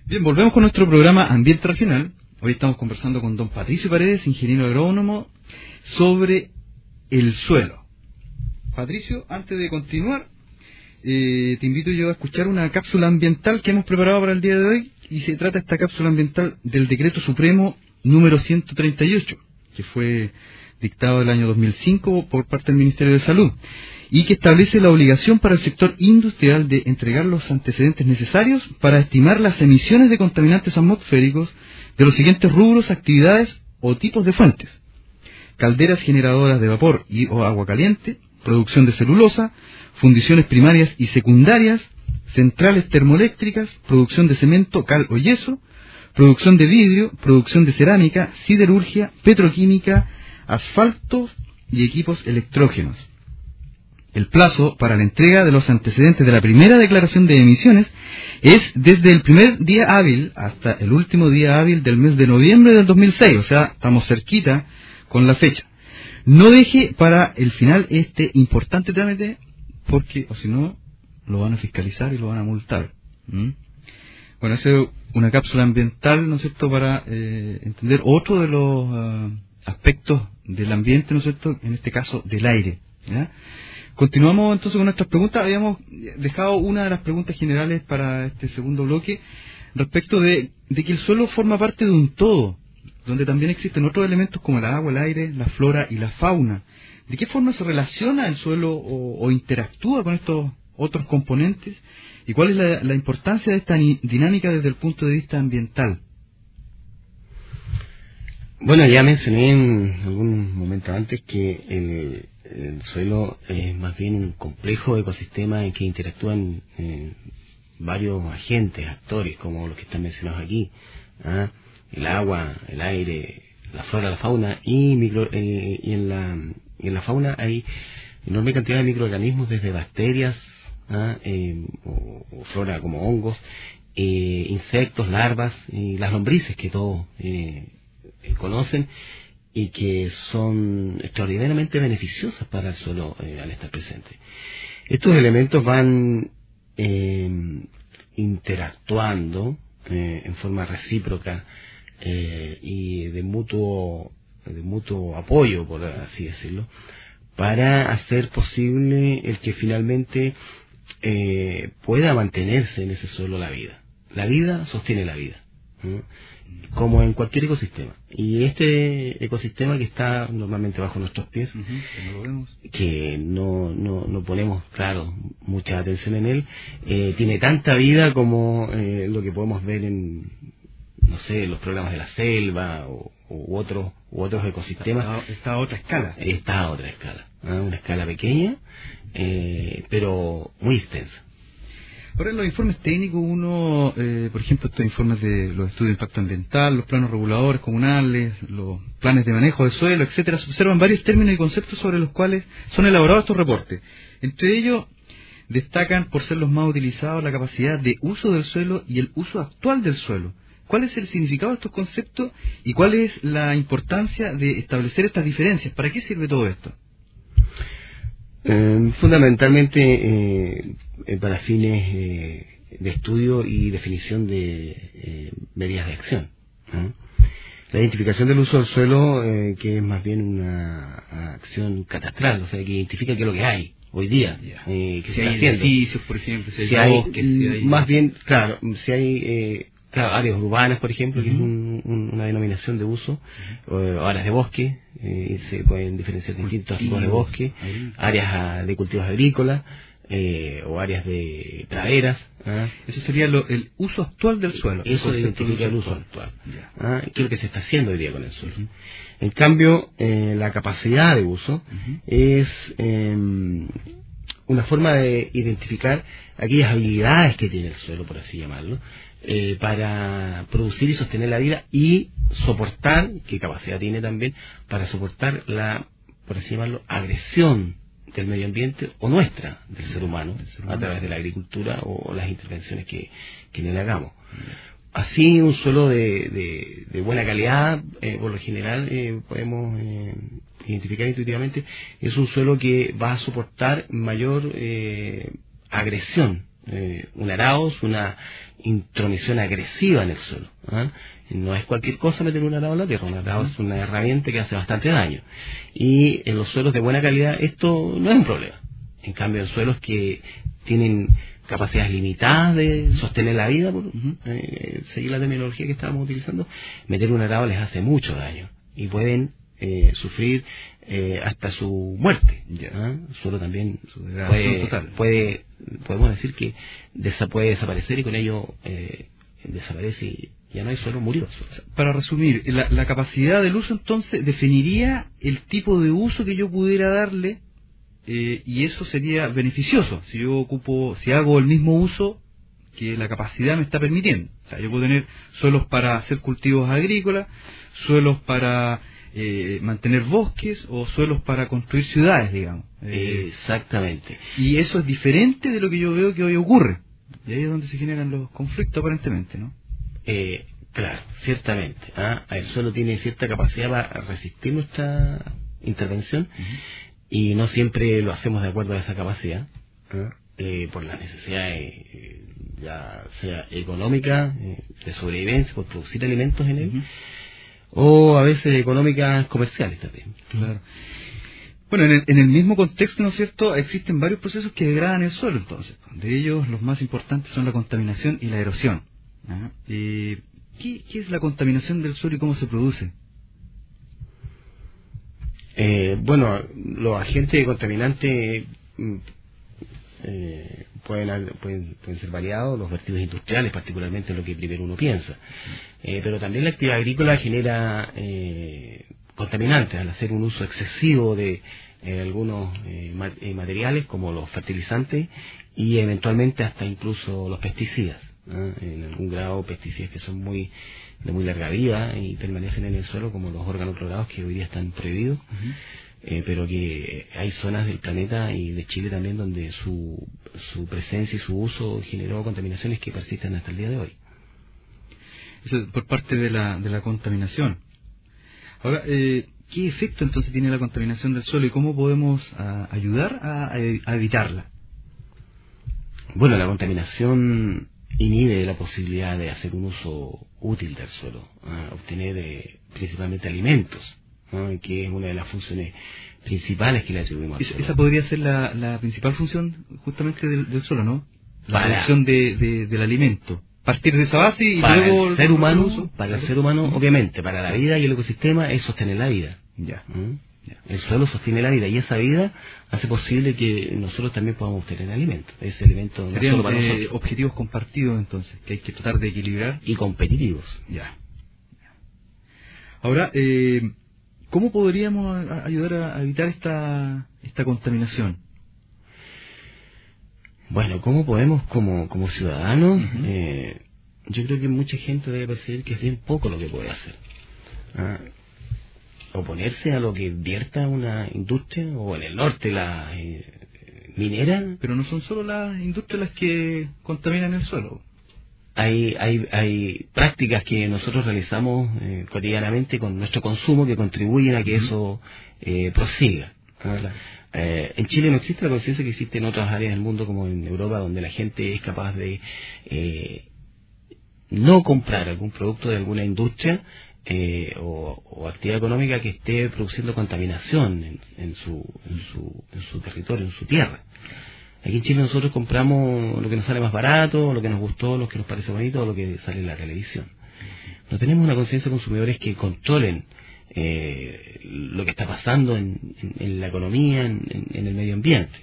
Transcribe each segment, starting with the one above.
Bien, volvemos con nuestro programa Ambiente Regional. Hoy estamos conversando con don Patricio Paredes, ingeniero agrónomo, sobre el suelo. Patricio, antes de continuar, te invito yo a escuchar una cápsula ambiental que hemos preparado para el día de hoy, y se trata esta cápsula ambiental del Decreto Supremo número 138, que fue dictado el año 2005 por parte del Ministerio de Salud, y que establece la obligación para el sector industrial de entregar los antecedentes necesarios para estimar las emisiones de contaminantes atmosféricos de los siguientes rubros, actividades o tipos de fuentes: calderas generadoras de vapor y o agua caliente, producción de celulosa, fundiciones primarias y secundarias, centrales termoeléctricas, producción de cemento, cal o yeso, producción de vidrio, producción de cerámica, siderurgia, petroquímica, asfalto y equipos electrógenos. El plazo para la entrega de los antecedentes de la primera declaración de emisiones es desde el primer día hábil hasta el último día hábil del mes de noviembre del 2006, o sea, estamos cerquita con la fecha. No deje para el final este importante trámite, porque o si no, lo van a fiscalizar y lo van a multar. Bueno, esa es una cápsula ambiental, ¿no es cierto?, para entender otro de los aspectos del ambiente, ¿no es cierto?, en este caso del aire, ¿ya? Continuamos entonces con nuestras preguntas. Habíamos dejado una de las preguntas generales para este segundo bloque respecto de que el suelo forma parte de un todo, donde también existen otros elementos como el agua, el aire, la flora y la fauna. ¿De qué forma se relaciona el suelo o interactúa con estos otros componentes? ¿Y cuál es la importancia de esta dinámica desde el punto de vista ambiental? Bueno, ya mencioné en algún momento antes que el suelo es más bien un complejo ecosistema en que interactúan varios agentes, actores, como los que están mencionados aquí, el agua, el aire, la flora, la fauna, y en la fauna hay enorme cantidad de microorganismos, desde bacterias, o flora como hongos, insectos, larvas y las lombrices que todos conocen, y que son extraordinariamente beneficiosas para el suelo al estar presentes. Estos elementos van interactuando en forma recíproca y de mutuo apoyo, por así decirlo, para hacer posible el que finalmente pueda mantenerse en ese suelo la vida. La vida sostiene la vida, como en cualquier ecosistema. Y este ecosistema que está normalmente bajo nuestros pies, que no ponemos, claro, mucha atención en él, tiene tanta vida como lo que podemos ver en, no sé, los programas de la selva u otros ecosistemas. Está a otra escala. Está a otra escala, una escala pequeña, pero muy extensa. Ahora, en los informes técnicos, uno, por ejemplo, estos informes de los estudios de impacto ambiental, los planos reguladores comunales, los planes de manejo de suelo, etcétera, se observan varios términos y conceptos sobre los cuales son elaborados estos reportes. Entre ellos, destacan, por ser los más utilizados, la capacidad de uso del suelo y el uso actual del suelo. ¿Cuál es el significado de estos conceptos y cuál es la importancia de establecer estas diferencias? ¿Para qué sirve todo esto? Fundamentalmente para fines de estudio y definición de medidas de acción. La identificación del uso del suelo, que es más bien una acción catastral, o sea, que identifica qué es lo que hay hoy día, que si se hay está haciendo. edificios, por ejemplo, si hay bosques, si hay... Más bien, claro, si hay áreas urbanas, por ejemplo, que es una denominación de uso, áreas de bosque, se pueden diferenciar distintos tipos de bosque, áreas de cultivos agrícolas, o áreas de praderas. Eso sería el uso actual del suelo. Eso identifica el uso actual. ¿Qué es lo que se está haciendo hoy día con el suelo? En cambio, la capacidad de uso es una forma de identificar aquellas habilidades que tiene el suelo, por así llamarlo, para producir y sostener la vida, y soportar, qué capacidad tiene también para soportar la, por así llamarlo, agresión del medio ambiente o nuestra, del ser humano, a través de la agricultura o las intervenciones que en él hagamos. Así, un suelo de buena calidad, por lo general, podemos identificar intuitivamente, es un suelo que va a soportar mayor agresión Un arado es una intromisión agresiva en el suelo. No es cualquier cosa meter un arado en la tierra. Un arado es una herramienta que hace bastante daño. Y en los suelos de buena calidad esto no es un problema. En cambio, en suelos que tienen capacidades limitadas de sostener la vida, seguir la terminología que estábamos utilizando, meter un arado les hace mucho daño y pueden sufrir hasta su muerte. Solo también podemos decir que puede desaparecer y con ello desaparece y ya no hay suelo, murió. Para resumir, la capacidad del uso entonces definiría el tipo de uso que yo pudiera darle, y eso sería beneficioso si hago el mismo uso que la capacidad me está permitiendo. O sea, yo puedo tener suelos para hacer cultivos agrícolas, suelos para mantener bosques o suelos para construir ciudades, digamos. Exactamente. Y eso es diferente de lo que yo veo que hoy ocurre. Y ahí es donde se generan los conflictos aparentemente, ¿no? Claro, ciertamente. El suelo tiene cierta capacidad para resistir nuestra intervención y no siempre lo hacemos de acuerdo a esa capacidad, por las necesidades ya sea económicas, de sobrevivencia, por producir alimentos en él, o a veces económicas comerciales también. Claro. Bueno, en el mismo contexto, ¿no es cierto?, existen varios procesos que degradan el suelo, entonces. De ellos, los más importantes son la contaminación y la erosión. ¿Qué es la contaminación del suelo y cómo se produce? Bueno, los agentes contaminantes pueden ser variados, los vertidos industriales, particularmente lo que primero uno piensa. Pero también la actividad agrícola genera contaminantes al hacer un uso excesivo de algunos materiales como los fertilizantes y eventualmente hasta incluso los pesticidas. En algún grado pesticidas que son de muy larga vida y permanecen en el suelo, como los organoclorados que hoy día están prohibidos, pero que hay zonas del planeta y de Chile también donde su presencia y su uso generó contaminaciones que persisten hasta el día de hoy. Eso es por parte de la contaminación. Ahora, ¿qué efecto entonces tiene la contaminación del suelo y cómo podemos ayudar a evitarla? Bueno, la contaminación inhibe la posibilidad de hacer un uso útil del suelo, obtener principalmente alimentos, que es una de las funciones principales que le atribuimos al suelo. Esa podría ser la principal función justamente del suelo, ¿no? La producción del alimento. Partir de esa base y para luego el ser humano, para el ser humano, obviamente, para la vida y el ecosistema es sostener la vida. Ya. El suelo sostiene la vida y esa vida hace posible que nosotros también podamos obtener alimentos. Ese alimento no solo para nosotros. Objetivos compartidos entonces, que hay que tratar de equilibrar. Y competitivos. Ya. Ahora, ¿cómo podríamos ayudar a evitar esta contaminación? Bueno, ¿cómo podemos como ciudadanos? Yo creo que mucha gente debe percibir que es bien poco lo que puede hacer. Oponerse a lo que vierta una industria, o en el norte la minera. Pero no son solo las industrias las que contaminan el suelo. Hay prácticas que nosotros realizamos cotidianamente con nuestro consumo que contribuyen a que eso prosiga. En Chile no existe la conciencia que existe en otras áreas del mundo, como en Europa, donde la gente es capaz de no comprar algún producto de alguna industria o actividad económica que esté produciendo contaminación en su territorio, en su tierra. Aquí en Chile nosotros compramos lo que nos sale más barato, lo que nos gustó, lo que nos parece bonito, o lo que sale en la televisión. No tenemos una conciencia de consumidores que controlen lo que está pasando en la economía, en el medio ambiente.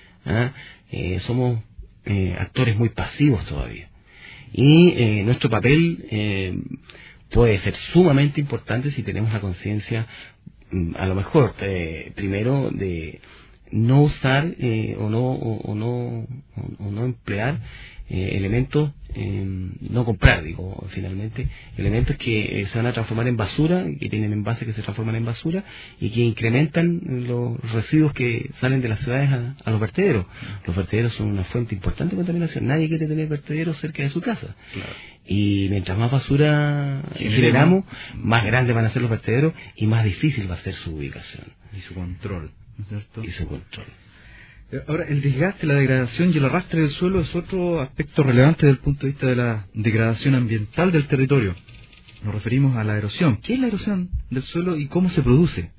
Somos actores muy pasivos todavía. Y nuestro papel puede ser sumamente importante si tenemos la conciencia, a lo mejor, primero de no usar o no emplear elementos, no comprar, finalmente, elementos que se van a transformar en basura, que tienen envases que se transforman en basura y que incrementan los residuos que salen de las ciudades a los vertederos. Los vertederos son una fuente importante de contaminación. Nadie quiere tener vertederos cerca de su casa. Claro. Y mientras más basura generamos, más grandes van a ser los vertederos y más difícil va a ser su ubicación. Y su control, ¿no es cierto? Y su control. Ahora, el desgaste, la degradación y el arrastre del suelo es otro aspecto relevante desde el punto de vista de la degradación ambiental del territorio. Nos referimos a la erosión. ¿Qué es la erosión del suelo y cómo se produce?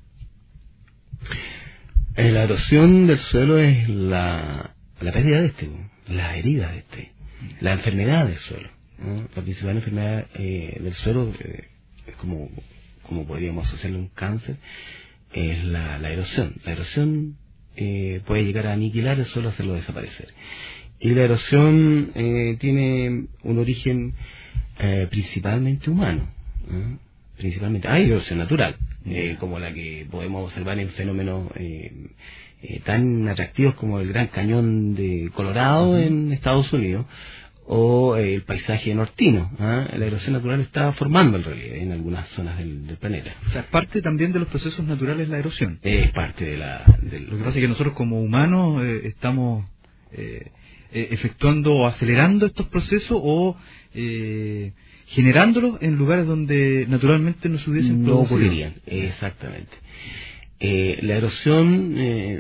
La erosión del suelo es la pérdida de las heridas de la enfermedad del suelo, ¿no? La principal enfermedad del suelo es como podríamos asociarle un cáncer, es la erosión. La erosión puede llegar a aniquilar el suelo, hacerlo desaparecer. Y la erosión tiene un origen principalmente humano, ¿no? Principalmente hay erosión natural, como la que podemos observar en fenómenos tan atractivos como el Gran Cañón de Colorado en Estados Unidos, o el paisaje nortino. La erosión natural está formando el relieve en algunas zonas del planeta. O sea, es parte también de los procesos naturales la erosión. Es parte de Lo que pasa es que nosotros como humanos estamos efectuando o acelerando estos procesos o generándolos en lugares donde naturalmente no se hubiesen producido. No ocurrirían, exactamente. La erosión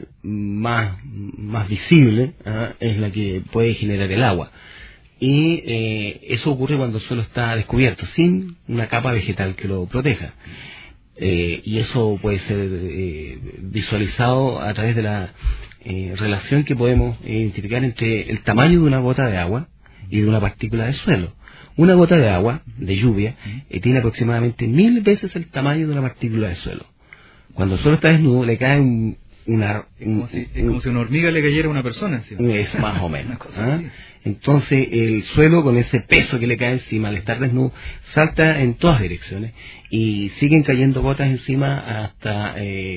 más visible es la que puede generar el agua. Y eso ocurre cuando el suelo está descubierto, sin una capa vegetal que lo proteja. Y eso puede ser visualizado a través de la relación que podemos identificar entre el tamaño de una gota de agua y de una partícula de suelo. Una gota de agua, de lluvia, tiene aproximadamente 1000 veces el tamaño de una partícula de suelo. Cuando el suelo está desnudo, le cae como si una hormiga le cayera a una persona, ¿sí? Es más o menos. Entonces, el suelo, con ese peso que le cae encima al estar desnudo, salta en todas direcciones y siguen cayendo gotas encima hasta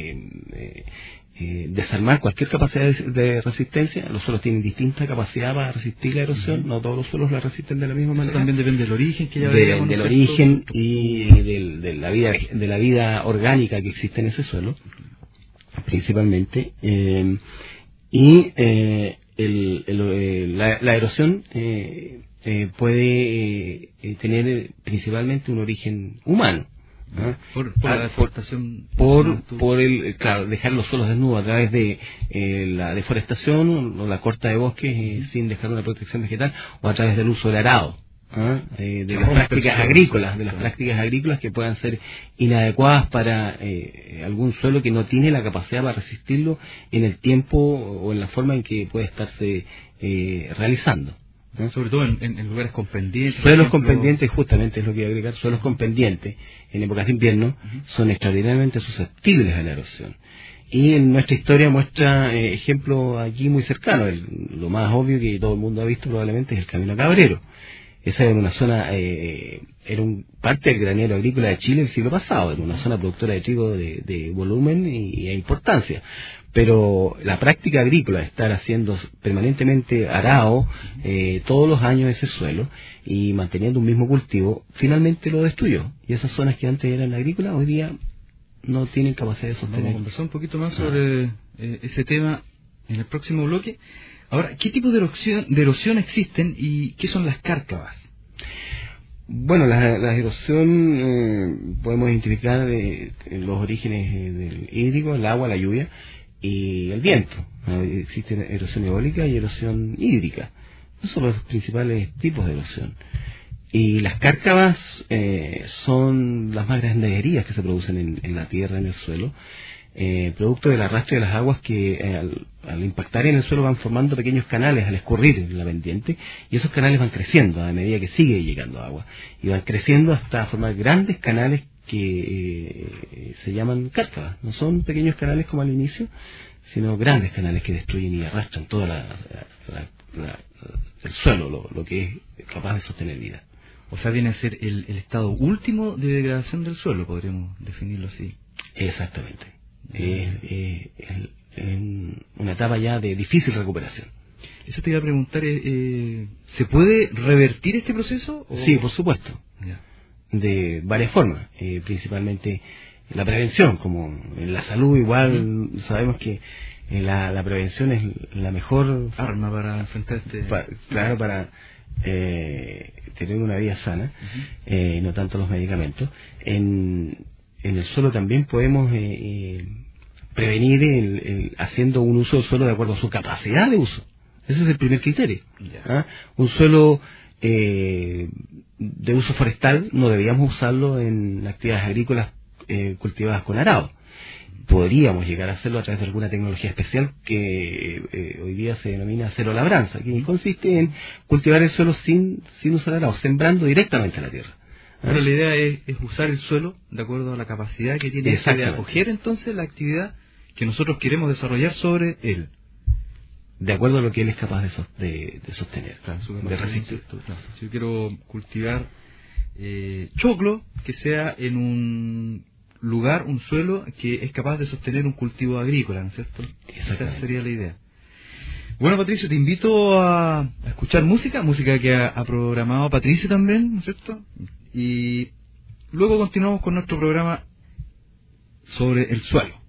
desarmar cualquier capacidad de resistencia. Los suelos tienen distinta capacidad para resistir la erosión, no todos los suelos la resisten de la misma manera. Eso también depende del origen que ya del origen y de la vida orgánica que existe en ese suelo, principalmente. La erosión puede tener principalmente un origen humano. La deforestación, claro, dejar los suelos desnudos a través de la deforestación o la corta de bosques sin dejar una protección vegetal, o a través del uso del arado, de las prácticas agrícolas que puedan ser inadecuadas para algún suelo que no tiene la capacidad para resistirlo en el tiempo o en la forma en que puede estarse realizando. Sobre todo en lugares con pendientes. Suelos con pendientes, justamente es lo que voy a agregar. Suelos con pendientes en épocas de invierno son extraordinariamente susceptibles a la erosión. Y en nuestra historia muestra ejemplos aquí muy cercanos. Lo más obvio que todo el mundo ha visto probablemente es el Camino Cabrero. Esa era una zona, parte del granero agrícola de Chile del siglo pasado. Era una zona productora de trigo de volumen y importancia. Pero la práctica agrícola, estar haciendo permanentemente arado todos los años ese suelo y manteniendo un mismo cultivo, finalmente lo destruyó. Y esas zonas que antes eran agrícolas, hoy día no tienen capacidad de sostener. Vamos a conversar un poquito más sobre ese tema en el próximo bloque. Ahora, ¿qué tipo de erosión existen y qué son las cárcavas? Bueno, la erosión podemos identificar los orígenes del hídrico, el agua, la lluvia y el viento. Existe erosión eólica y erosión hídrica. Esos son los principales tipos de erosión. Y las cárcavas son las más grandes heridas que se producen en la tierra, en el suelo, producto del arrastre de las aguas que al impactar en el suelo van formando pequeños canales al escurrir en la pendiente, y esos canales van creciendo a medida que sigue llegando agua, y van creciendo hasta formar grandes canales que se llaman cárcavas. No son pequeños canales como al inicio, sino grandes canales que destruyen y arrastran todo el suelo, lo que es capaz de sostener vida. O sea, viene a ser el estado último de degradación del suelo, podríamos definirlo así. Exactamente. Es una etapa ya de difícil recuperación. Eso te iba a preguntar, ¿se puede revertir este proceso? ¿O? Sí, por supuesto. Ya. De varias formas, principalmente la prevención, como en la salud igual sabemos que la prevención es la mejor arma para enfrentar para tener una vida sana, no tanto los medicamentos. En el suelo también podemos prevenir haciendo un uso del suelo de acuerdo a su capacidad de uso. Ese es el primer criterio. Un suelo de uso forestal no debíamos usarlo en actividades agrícolas cultivadas con arado. Podríamos llegar a hacerlo a través de alguna tecnología especial que hoy día se denomina cero labranza, que consiste en cultivar el suelo sin usar arado, sembrando directamente a la tierra. Pero la idea es usar el suelo de acuerdo a la capacidad que tiene de acoger entonces la actividad que nosotros queremos desarrollar sobre él. De acuerdo a lo que él es capaz de sostener, claro, de resistir. Claro. Si yo quiero cultivar choclo, que sea en un lugar, un suelo que es capaz de sostener un cultivo agrícola, ¿no es cierto? Esa sería la idea. Bueno, Patricio, te invito a escuchar música que ha programado Patricio también, ¿no es cierto? Y luego continuamos con nuestro programa sobre el suelo.